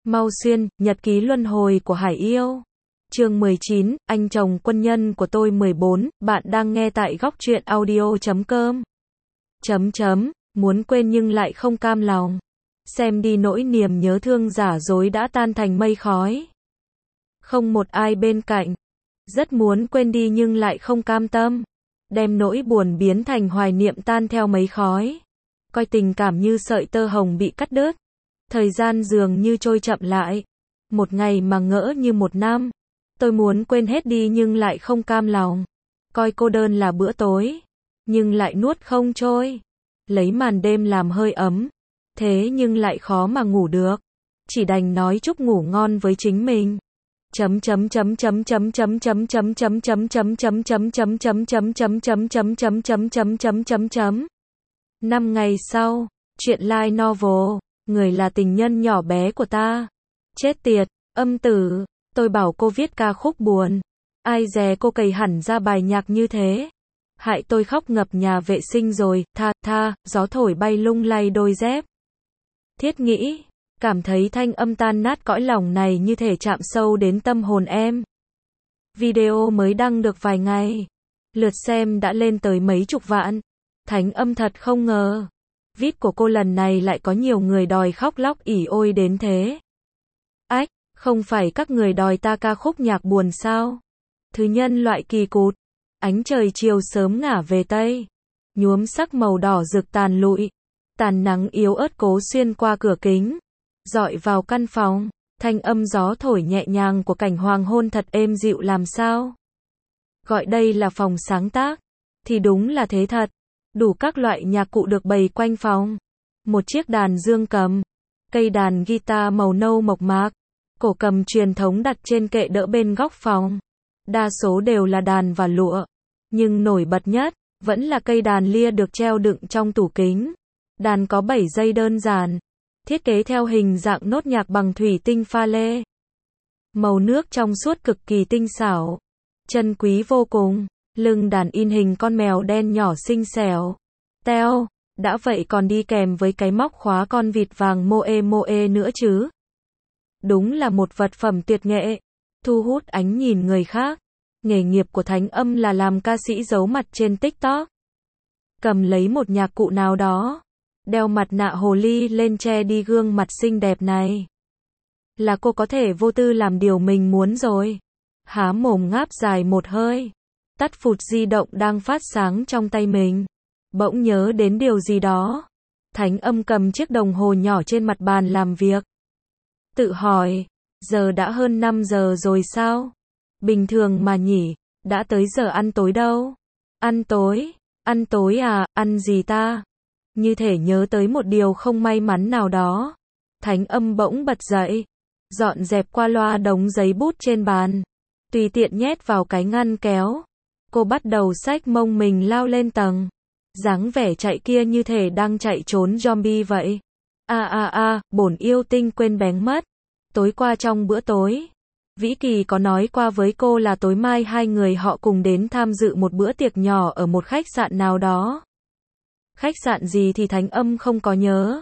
Mau Xuyên, nhật ký luân hồi của Hải Yêu. Chương 19, anh chồng quân nhân của tôi 14, bạn đang nghe tại góc truyện audio.com. Muốn quên nhưng lại không cam lòng. Xem đi nỗi niềm nhớ thương giả dối đã tan thành mây khói. Không một ai bên cạnh. Rất muốn quên đi nhưng lại không cam tâm. Đem nỗi buồn biến thành hoài niệm tan theo mấy khói. Coi tình cảm như sợi tơ hồng bị cắt đứt. Thời gian dường như trôi chậm lại. Một ngày mà ngỡ như một năm. Tôi muốn quên hết đi nhưng lại không cam lòng. Coi cô đơn là bữa tối. Nhưng lại nuốt không trôi. Lấy màn đêm làm hơi ấm. Thế nhưng lại khó mà ngủ được. Chỉ đành nói chúc ngủ ngon với chính mình. Năm ngày sau, chuyện light novel, người là tình nhân nhỏ bé của ta. Chết tiệt, âm tử, tôi bảo cô viết ca khúc buồn. Ai dè cô cày hẳn ra bài nhạc như thế. Hại tôi khóc ngập nhà vệ sinh rồi, gió thổi bay lung lay đôi dép. Thiết nghĩ, cảm thấy thanh âm tan nát cõi lòng này như thể chạm sâu đến tâm hồn em. Video mới đăng được vài ngày. Lượt xem đã lên tới mấy chục vạn. Thánh âm thật không ngờ. Vít của cô lần này lại có nhiều người đòi khóc lóc ỉ ôi đến thế. Ách, không phải các người đòi ta ca khúc nhạc buồn sao? Thứ nhân loại kỳ cụt. Ánh trời chiều sớm ngả về Tây. Nhuốm sắc màu đỏ rực tàn lụi. Tàn nắng yếu ớt cố xuyên qua cửa kính. Dọi vào căn phòng. Thanh âm gió thổi nhẹ nhàng của cảnh hoàng hôn thật êm dịu làm sao. Gọi đây là phòng sáng tác. Thì đúng là thế thật. Đủ các loại nhạc cụ được bày quanh phòng. Một chiếc đàn dương cầm. Cây đàn guitar màu nâu mộc mạc. Cổ cầm truyền thống đặt trên kệ đỡ bên góc phòng. Đa số đều là đàn và lụa. Nhưng nổi bật nhất, vẫn là cây đàn lia được treo đựng trong tủ kính. Đàn có 7 dây đơn giản. Thiết kế theo hình dạng nốt nhạc bằng thủy tinh pha lê. Màu nước trong suốt cực kỳ tinh xảo. Chân quý vô cùng. Lưng đàn in hình con mèo đen nhỏ xinh xẻo. Teo, đã vậy còn đi kèm với cái móc khóa con vịt vàng moe nữa chứ. Đúng là một vật phẩm tuyệt nghệ. Thu hút ánh nhìn người khác. Nghề nghiệp của Thánh Âm là làm ca sĩ giấu mặt trên TikTok. Cầm lấy một nhạc cụ nào đó. Đeo mặt nạ hồ ly lên che đi gương mặt xinh đẹp này. Là cô có thể vô tư làm điều mình muốn rồi. Há mồm ngáp dài một hơi. Tắt phụt di động đang phát sáng trong tay mình. Bỗng nhớ đến điều gì đó. Thánh Âm cầm chiếc đồng hồ nhỏ trên mặt bàn làm việc. Tự hỏi, giờ đã hơn 5 giờ rồi sao? Bình thường mà nhỉ, đã tới giờ ăn tối đâu? Ăn tối à, ăn gì ta? Như thể nhớ tới một điều không may mắn nào đó. Thánh Âm bỗng bật dậy, dọn dẹp qua loa đống giấy bút trên bàn, tùy tiện nhét vào cái ngăn kéo. Cô bắt đầu xách mông mình lao lên tầng. Dáng vẻ chạy kia như thể đang chạy trốn zombie vậy. Bổn yêu tinh quên bén mất. Tối qua trong bữa tối, Vĩ Kỳ có nói qua với cô là tối mai hai người họ cùng đến tham dự một bữa tiệc nhỏ ở một khách sạn nào đó. Khách sạn gì thì Thánh Âm không có nhớ.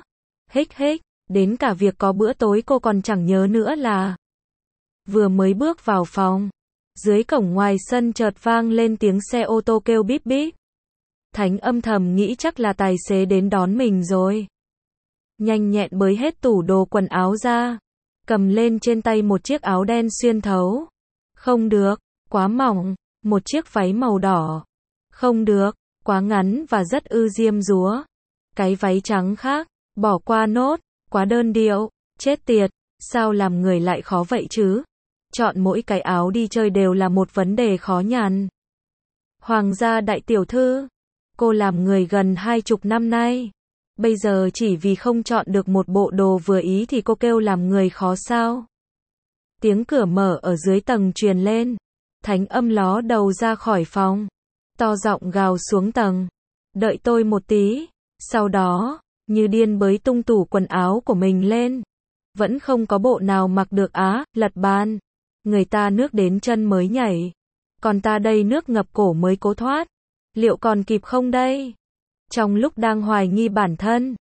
Đến cả việc có bữa tối cô còn chẳng nhớ nữa là. Vừa mới bước vào phòng, dưới cổng ngoài sân chợt vang lên tiếng xe ô tô kêu bíp bíp. Thánh Âm thầm nghĩ chắc là tài xế đến đón mình rồi. Nhanh nhẹn bới hết tủ đồ quần áo ra. Cầm lên trên tay một chiếc áo đen xuyên thấu. Không được, quá mỏng. Một chiếc váy màu đỏ. Không được, quá ngắn và rất diêm dúa. Cái váy trắng khác, bỏ qua nốt, quá đơn điệu. Chết tiệt, sao làm người lại khó vậy chứ? Chọn mỗi cái áo đi chơi đều là một vấn đề khó nhằn. Hoàng gia đại tiểu thư, cô làm người gần 20 năm nay. Bây giờ chỉ vì không chọn được một bộ đồ vừa ý thì cô kêu làm người khó sao? Tiếng cửa mở ở dưới tầng truyền lên. Thánh Âm ló đầu ra khỏi phòng. To giọng gào xuống tầng. Đợi tôi một tí. Sau đó, như điên bới tung tủ quần áo của mình lên. Vẫn không có bộ nào mặc được lật bàn. Người ta nước đến chân mới nhảy. Còn ta đây nước ngập cổ mới cố thoát. Liệu còn kịp không đây? Trong lúc đang hoài nghi bản thân,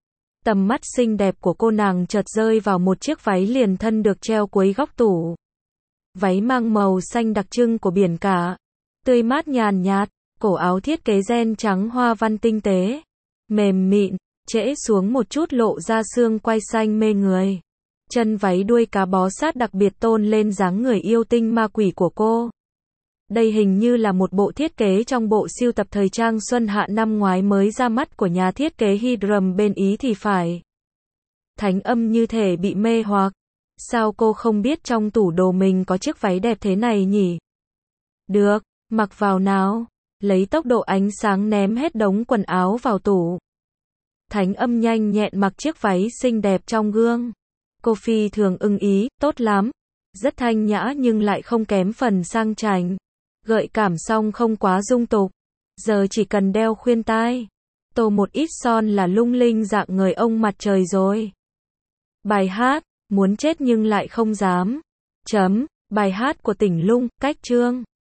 Tầm mắt xinh đẹp của cô nàng chợt rơi vào một chiếc váy liền thân được treo cuối góc tủ. Váy mang màu xanh đặc trưng của biển cả, tươi mát nhàn nhạt, cổ áo thiết kế ren trắng hoa văn tinh tế, mềm mịn, trễ xuống một chút lộ ra xương quai xanh mê người. Chân váy đuôi cá bó sát đặc biệt tôn lên dáng người yêu tinh ma quỷ của cô. Đây hình như là một bộ thiết kế trong bộ sưu tập thời trang xuân hạ năm ngoái mới ra mắt của nhà thiết kế Hiram bên Ý thì phải. Thánh Âm như thể bị mê hoặc. Sao cô không biết trong tủ đồ mình có chiếc váy đẹp thế này nhỉ? Được, mặc vào nào. Lấy tốc độ ánh sáng ném hết đống quần áo vào tủ. Thánh Âm nhanh nhẹn mặc chiếc váy xinh đẹp trong gương. Cô phi thường ưng ý, tốt lắm. Rất thanh nhã nhưng lại không kém phần sang chảnh. Gợi cảm xong không quá dung tục. Giờ chỉ cần đeo khuyên tai, tô một ít son là lung linh dạng người ông mặt trời rồi. Bài hát, muốn chết nhưng lại không dám. Bài hát của Tỉnh Lung, cách chương.